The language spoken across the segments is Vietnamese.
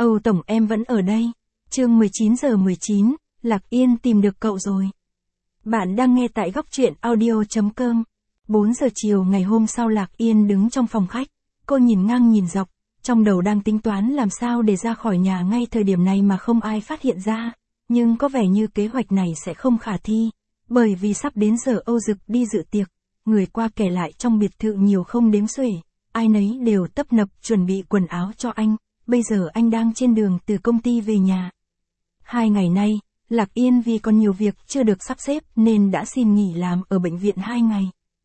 Âu Tổng em vẫn ở đây. Chương 19:19, Lạc Yên tìm được cậu rồi. Bạn đang nghe tại góc truyện audio.com. 4 giờ chiều ngày hôm sau Lạc Yên đứng trong phòng khách. Cô nhìn ngang nhìn dọc, trong đầu đang tính toán làm sao để ra khỏi nhà ngay thời điểm này mà không ai phát hiện ra. Nhưng có vẻ như kế hoạch này sẽ không khả thi. Bởi vì sắp đến giờ Âu Dực đi dự tiệc. Người qua kể lại trong biệt thự nhiều không đếm xuể. Ai nấy đều tấp nập chuẩn bị quần áo cho anh. Bây giờ anh đang trên đường từ công ty về nhà. 2 ngày nay, Lạc Yên vì còn nhiều việc chưa được sắp xếp nên đã xin nghỉ làm ở bệnh viện 2 ngày.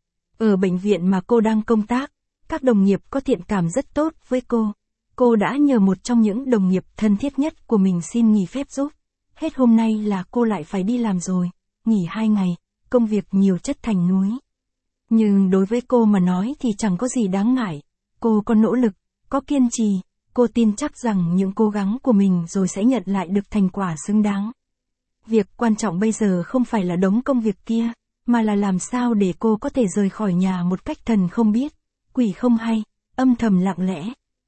Ở bệnh viện mà cô đang công tác, các đồng nghiệp có thiện cảm rất tốt với cô. Cô đã nhờ một trong những đồng nghiệp thân thiết nhất của mình xin nghỉ phép giúp. Hết hôm nay là cô lại phải đi làm rồi. Nghỉ 2 ngày, công việc nhiều chất thành núi. Nhưng đối với cô mà nói thì chẳng có gì đáng ngại. Cô có nỗ lực, có kiên trì. Cô tin chắc rằng những cố gắng của mình rồi sẽ nhận lại được thành quả xứng đáng. Việc quan trọng bây giờ không phải là đống công việc kia, mà là làm sao để cô có thể rời khỏi nhà một cách thần không biết, quỷ không hay, âm thầm lặng lẽ.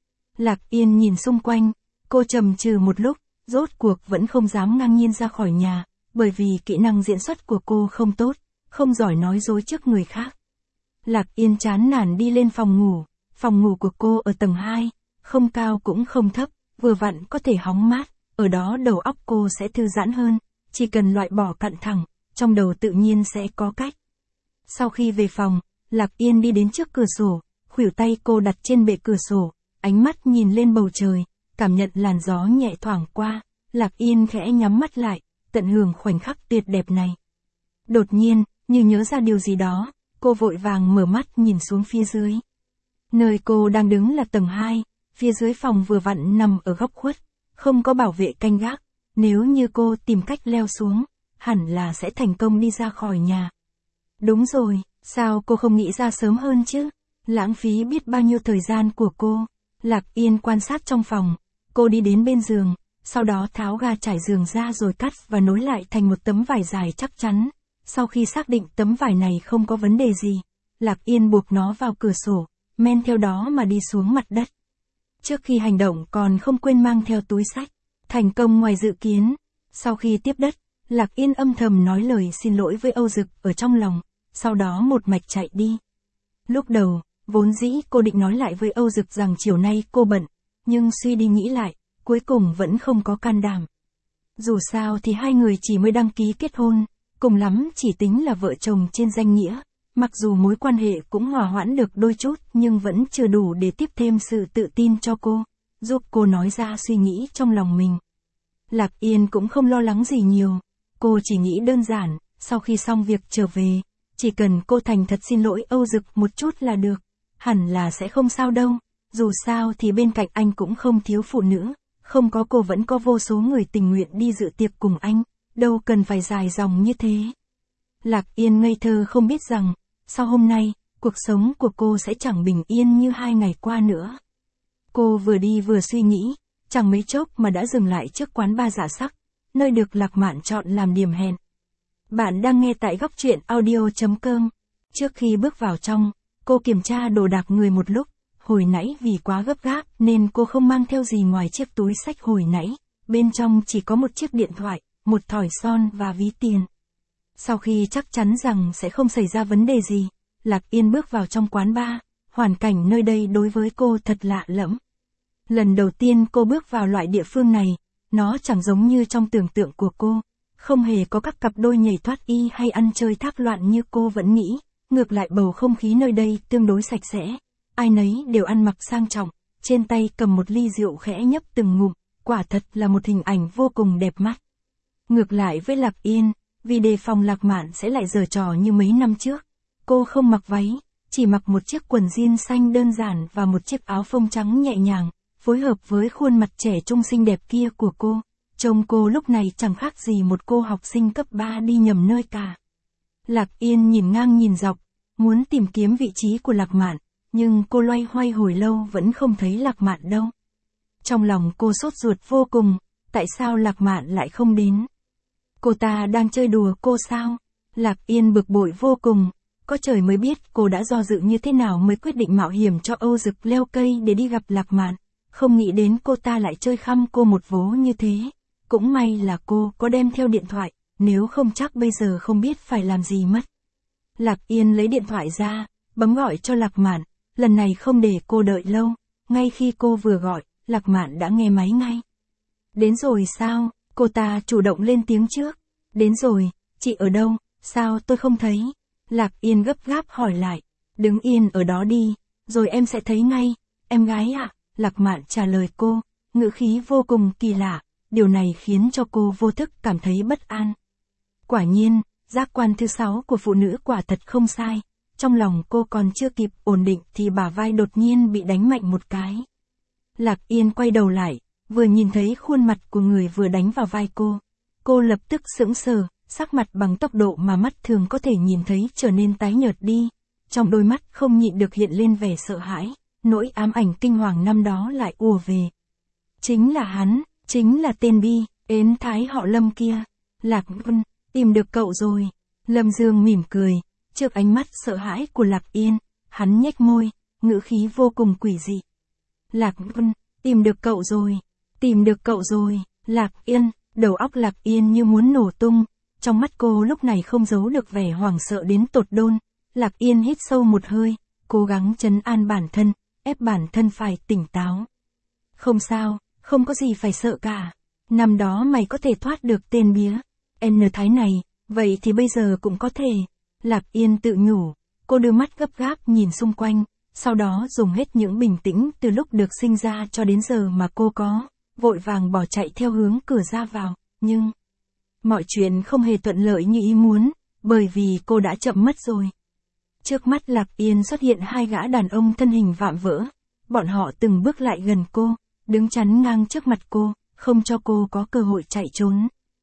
Lạc Yên nhìn xung quanh, cô trầm trừ một lúc, rốt cuộc vẫn không dám ngang nhiên ra khỏi nhà, bởi vì kỹ năng diễn xuất của cô không tốt, không giỏi nói dối trước người khác. Lạc Yên chán nản đi lên phòng ngủ của cô ở tầng 2. Không cao cũng không thấp, vừa vặn có thể hóng mát, ở đó đầu óc cô sẽ thư giãn hơn, chỉ cần loại bỏ cặn thẳng, trong đầu tự nhiên sẽ có cách. Sau khi về phòng, Lạc Yên đi đến trước cửa sổ, khuỷu tay cô đặt trên bệ cửa sổ, ánh mắt nhìn lên bầu trời, cảm nhận làn gió nhẹ thoảng qua, Lạc Yên khẽ nhắm mắt lại, tận hưởng khoảnh khắc tuyệt đẹp này. Đột nhiên, như nhớ ra điều gì đó, cô vội vàng mở mắt nhìn xuống phía dưới. Nơi cô đang đứng là tầng 2. Phía dưới phòng vừa vặn nằm ở góc khuất, không có bảo vệ canh gác, nếu như cô tìm cách leo xuống, hẳn là sẽ thành công đi ra khỏi nhà. Đúng rồi, sao cô không nghĩ ra sớm hơn chứ? Lãng phí biết bao nhiêu thời gian của cô. Lạc Yên quan sát trong phòng, cô đi đến bên giường, sau đó tháo ga trải giường ra rồi cắt và nối lại thành một tấm vải dài chắc chắn. Sau khi xác định tấm vải này không có vấn đề gì, Lạc Yên buộc nó vào cửa sổ, men theo đó mà đi xuống mặt đất. Trước khi hành động còn không quên mang theo túi xách. Thành công ngoài dự kiến. Sau khi tiếp đất, Lạc Yên âm thầm nói lời xin lỗi với Âu Dực ở trong lòng, sau đó một mạch chạy đi. Lúc đầu, vốn dĩ cô định nói lại với Âu Dực rằng chiều nay cô bận, nhưng suy đi nghĩ lại, cuối cùng vẫn không có can đảm. Dù sao thì hai người chỉ mới đăng ký kết hôn, cùng lắm chỉ tính là vợ chồng trên danh nghĩa. Mặc dù mối quan hệ cũng hòa hoãn được đôi chút nhưng vẫn chưa đủ để tiếp thêm sự tự tin cho cô, giúp cô nói ra suy nghĩ trong lòng mình. Lạc Yên cũng không lo lắng gì nhiều, cô chỉ nghĩ đơn giản, sau khi xong việc trở về, chỉ cần cô thành thật xin lỗi Âu Dực một chút là được, hẳn là sẽ không sao đâu, dù sao thì bên cạnh anh cũng không thiếu phụ nữ, không có cô vẫn có vô số người tình nguyện đi dự tiệc cùng anh, đâu cần phải dài dòng như thế. Lạc Yên ngây thơ không biết rằng, sau hôm nay, cuộc sống của cô sẽ chẳng bình yên như 2 ngày qua nữa. Cô vừa đi vừa suy nghĩ, chẳng mấy chốc mà đã dừng lại trước quán bar dạ sắc, nơi được Lạc Mạn chọn làm điểm hẹn. Bạn đang nghe tại góc truyện audio.com. Trước khi bước vào trong, cô kiểm tra đồ đạc người một lúc, hồi nãy vì quá gấp gáp nên cô không mang theo gì ngoài chiếc túi xách hồi nãy, bên trong chỉ có một chiếc điện thoại, một thỏi son và ví tiền. Sau khi chắc chắn rằng sẽ không xảy ra vấn đề gì, Lạc Yên bước vào trong quán bar, hoàn cảnh nơi đây đối với cô thật lạ lẫm. Lần đầu tiên cô bước vào loại địa phương này, nó chẳng giống như trong tưởng tượng của cô, không hề có các cặp đôi nhảy thoát y hay ăn chơi thác loạn như cô vẫn nghĩ, ngược lại bầu không khí nơi đây tương đối sạch sẽ, ai nấy đều ăn mặc sang trọng, trên tay cầm một ly rượu khẽ nhấp từng ngụm, quả thật là một hình ảnh vô cùng đẹp mắt. Ngược lại với Lạc Yên, vì đề phòng Lạc Mạn sẽ lại giở trò như mấy năm trước, cô không mặc váy, chỉ mặc một chiếc quần jean xanh đơn giản và một chiếc áo phông trắng nhẹ nhàng, phối hợp với khuôn mặt trẻ trung xinh đẹp kia của cô. Trông cô lúc này chẳng khác gì một cô học sinh cấp 3 đi nhầm nơi cả. Lạc Yên nhìn ngang nhìn dọc, muốn tìm kiếm vị trí của Lạc Mạn, nhưng cô loay hoay hồi lâu vẫn không thấy Lạc Mạn đâu. Trong lòng cô sốt ruột vô cùng, tại sao Lạc Mạn lại không đến? Cô ta đang chơi đùa cô sao? Lạc Yên bực bội vô cùng, có trời mới biết cô đã do dự như thế nào mới quyết định mạo hiểm cho Âu Dực leo cây để đi gặp Lạc Mạn. không nghĩ đến cô ta lại chơi khăm cô một vố như thế. Cũng may là cô có đem theo điện thoại, nếu không chắc bây giờ không biết phải làm gì mất. Lạc Yên lấy điện thoại ra, bấm gọi cho Lạc Mạn, lần này không để cô đợi lâu, ngay khi cô vừa gọi, Lạc Mạn đã nghe máy ngay. Đến rồi sao? Cô ta chủ động lên tiếng trước. Đến rồi, chị ở đâu, sao tôi không thấy? Lạc Yên gấp gáp hỏi lại. Đứng yên ở đó đi, rồi em sẽ thấy ngay. Em gái ạ, Lạc Mạn trả lời cô, ngữ khí vô cùng kỳ lạ, điều này khiến cho cô vô thức cảm thấy bất an. Quả nhiên, giác quan thứ 6 của phụ nữ quả thật không sai. Trong lòng cô còn chưa kịp ổn định thì bả vai đột nhiên bị đánh mạnh một cái. Lạc Yên quay đầu lại, vừa nhìn thấy khuôn mặt của người vừa đánh vào vai cô lập tức sững sờ, sắc mặt bằng tốc độ mà mắt thường có thể nhìn thấy trở nên tái nhợt đi. Trong đôi mắt không nhịn được hiện lên vẻ sợ hãi, nỗi ám ảnh kinh hoàng năm đó lại ùa về. Chính là hắn, chính là tên bi, ến thái họ Lâm kia. Lạc Vân, tìm được cậu rồi. Lâm Dương mỉm cười, trước ánh mắt sợ hãi của Lạc Yên, hắn nhếch môi, ngữ khí vô cùng quỷ dị. Lạc Vân, tìm được cậu rồi, tìm được cậu rồi. Lạc Yên, đầu óc Lạc Yên như muốn nổ tung, trong mắt cô lúc này không giấu được vẻ hoảng sợ đến tột đôn. Lạc Yên hít sâu một hơi, cố gắng trấn an bản thân, ép bản thân phải tỉnh táo. Không sao, không có gì phải sợ cả. Năm đó mày có thể thoát được tên bía N Thái này, vậy thì bây giờ cũng có thể. Lạc Yên tự nhủ, cô đưa mắt gấp gáp nhìn xung quanh, sau đó dùng hết những bình tĩnh từ lúc được sinh ra cho đến giờ mà cô có, vội vàng bỏ chạy theo hướng cửa ra vào, nhưng mọi chuyện không hề thuận lợi như ý muốn, bởi vì cô đã chậm mất rồi. Trước mắt Lạc Yên xuất hiện hai gã đàn ông thân hình vạm vỡ, bọn họ từng bước lại gần cô, đứng chắn ngang trước mặt cô, không cho cô có cơ hội chạy trốn.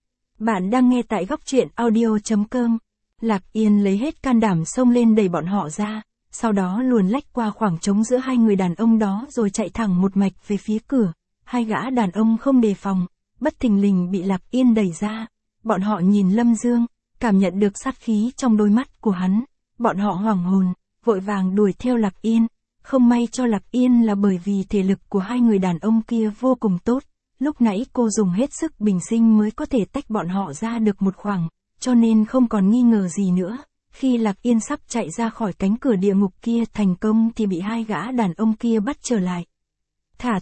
Bạn đang nghe tại góc truyện audio.com. Lạc Yên lấy hết can đảm xông lên đẩy bọn họ ra, sau đó luồn lách qua khoảng trống giữa hai người đàn ông đó rồi chạy thẳng một mạch về phía cửa. Hai gã đàn ông không đề phòng, bất thình lình bị Lạc Yên đẩy ra. Bọn họ nhìn Lâm Dương, cảm nhận được sát khí trong đôi mắt của hắn. Bọn họ hoảng hồn, vội vàng đuổi theo Lạc Yên. Không may cho Lạc Yên là bởi vì thể lực của hai người đàn ông kia vô cùng tốt. Lúc nãy cô dùng hết sức bình sinh mới có thể tách bọn họ ra được một khoảng, cho nên không còn nghi ngờ gì nữa. Khi Lạc Yên sắp chạy ra khỏi cánh cửa địa ngục kia thành công thì bị hai gã đàn ông kia bắt trở lại. Thả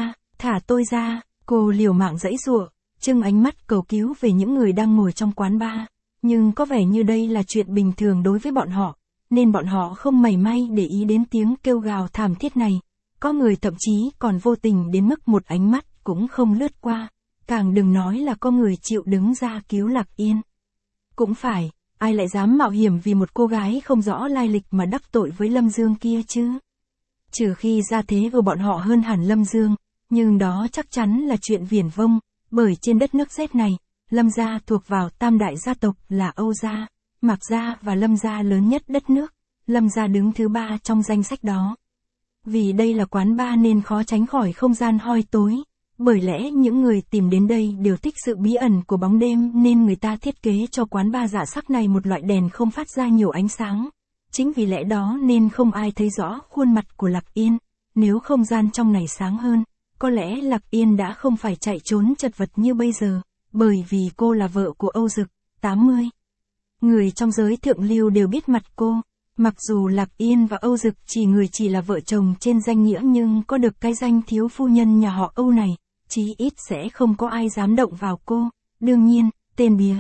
tôi ra, cô liều mạng giãy giụa, trưng ánh mắt cầu cứu về những người đang ngồi trong quán bar. Nhưng có vẻ như đây là chuyện bình thường đối với bọn họ, nên bọn họ không mảy may để ý đến tiếng kêu gào thảm thiết này. Có người thậm chí còn vô tình đến mức một ánh mắt cũng không lướt qua, càng đừng nói là có người chịu đứng ra cứu Lạc Yên. Cũng phải, ai lại dám mạo hiểm vì một cô gái không rõ lai lịch mà đắc tội với Lâm Dương kia chứ? Trừ khi gia thế của bọn họ hơn hẳn Lâm Dương, nhưng đó chắc chắn là chuyện viển vông, bởi trên đất nước Z này, Lâm gia thuộc vào tam đại gia tộc là Âu gia, Mạc gia và Lâm gia lớn nhất đất nước, Lâm gia đứng thứ 3 trong danh sách đó. Vì đây là quán bar nên khó tránh khỏi không gian hoi tối, bởi lẽ những người tìm đến đây đều thích sự bí ẩn của bóng đêm nên người ta thiết kế cho quán bar dạ sắc này một loại đèn không phát ra nhiều ánh sáng. Chính vì lẽ đó nên không ai thấy rõ khuôn mặt của Lạc Yên, nếu không gian trong này sáng hơn, có lẽ Lạc Yên đã không phải chạy trốn chật vật như bây giờ, bởi vì cô là vợ của Âu Dực, 80. Người trong giới thượng lưu đều biết mặt cô. Mặc dù Lạc Yên và Âu Dực chỉ là vợ chồng trên danh nghĩa nhưng có được cái danh thiếu phu nhân nhà họ Âu này, chí ít sẽ không có ai dám động vào cô. Đương nhiên, tên bía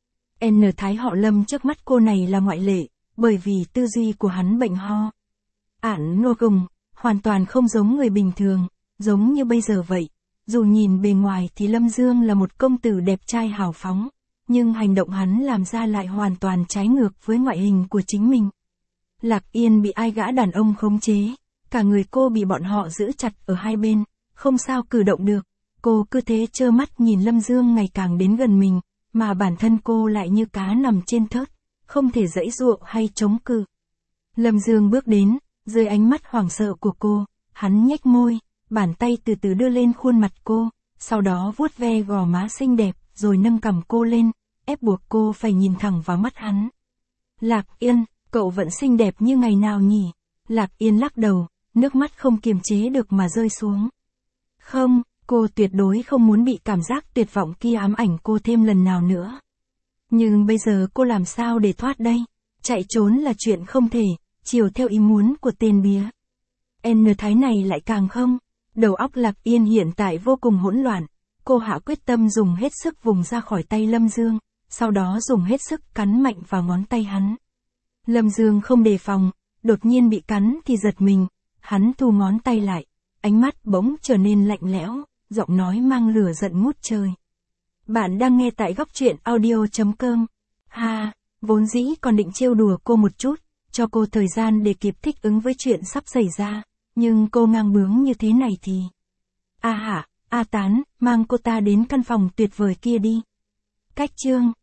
N Thái họ Lâm trước mắt cô này là ngoại lệ, bởi vì tư duy của hắn bệnh ho. Ản nô gùng, hoàn toàn không giống người bình thường, giống như bây giờ vậy. Dù nhìn bề ngoài thì Lâm Dương là một công tử đẹp trai hào phóng, nhưng hành động hắn làm ra lại hoàn toàn trái ngược với ngoại hình của chính mình. Lạc Yên bị ai gã đàn ông khống chế, cả người cô bị bọn họ giữ chặt ở hai bên, không sao cử động được. Cô cứ thế trơ mắt nhìn Lâm Dương ngày càng đến gần mình, mà bản thân cô lại như cá nằm trên thớt, không thể giãy giụa hay chống cự. Lâm Dương bước đến, dưới ánh mắt hoảng sợ của cô, hắn nhếch môi, bàn tay từ từ đưa lên khuôn mặt cô, sau đó vuốt ve gò má xinh đẹp, rồi nâng cằm cô lên, ép buộc cô phải nhìn thẳng vào mắt hắn. Lạc Yên, cậu vẫn xinh đẹp như ngày nào nhỉ? Lạc Yên lắc đầu, nước mắt không kiềm chế được mà rơi xuống. Không, cô tuyệt đối không muốn bị cảm giác tuyệt vọng kia ám ảnh cô thêm lần nào nữa. Nhưng bây giờ cô làm sao để thoát đây? Chạy trốn là chuyện không thể, chiều theo ý muốn của tên bía. N thái này lại càng không. Đầu óc Lạc Yên hiện tại vô cùng hỗn loạn. Cô hạ quyết tâm dùng hết sức vùng ra khỏi tay Lâm Dương, sau đó dùng hết sức cắn mạnh vào ngón tay hắn. Lâm Dương không đề phòng, đột nhiên bị cắn thì giật mình, hắn thu ngón tay lại, ánh mắt bỗng trở nên lạnh lẽo, giọng nói mang lửa giận ngút trời. Bạn đang nghe tại góc truyện audio.com. Ha, vốn dĩ còn định trêu đùa cô một chút, cho cô thời gian để kịp thích ứng với chuyện sắp xảy ra, nhưng cô ngang bướng như thế này thì... A Tán, mang cô ta đến căn phòng tuyệt vời kia đi. Cách chương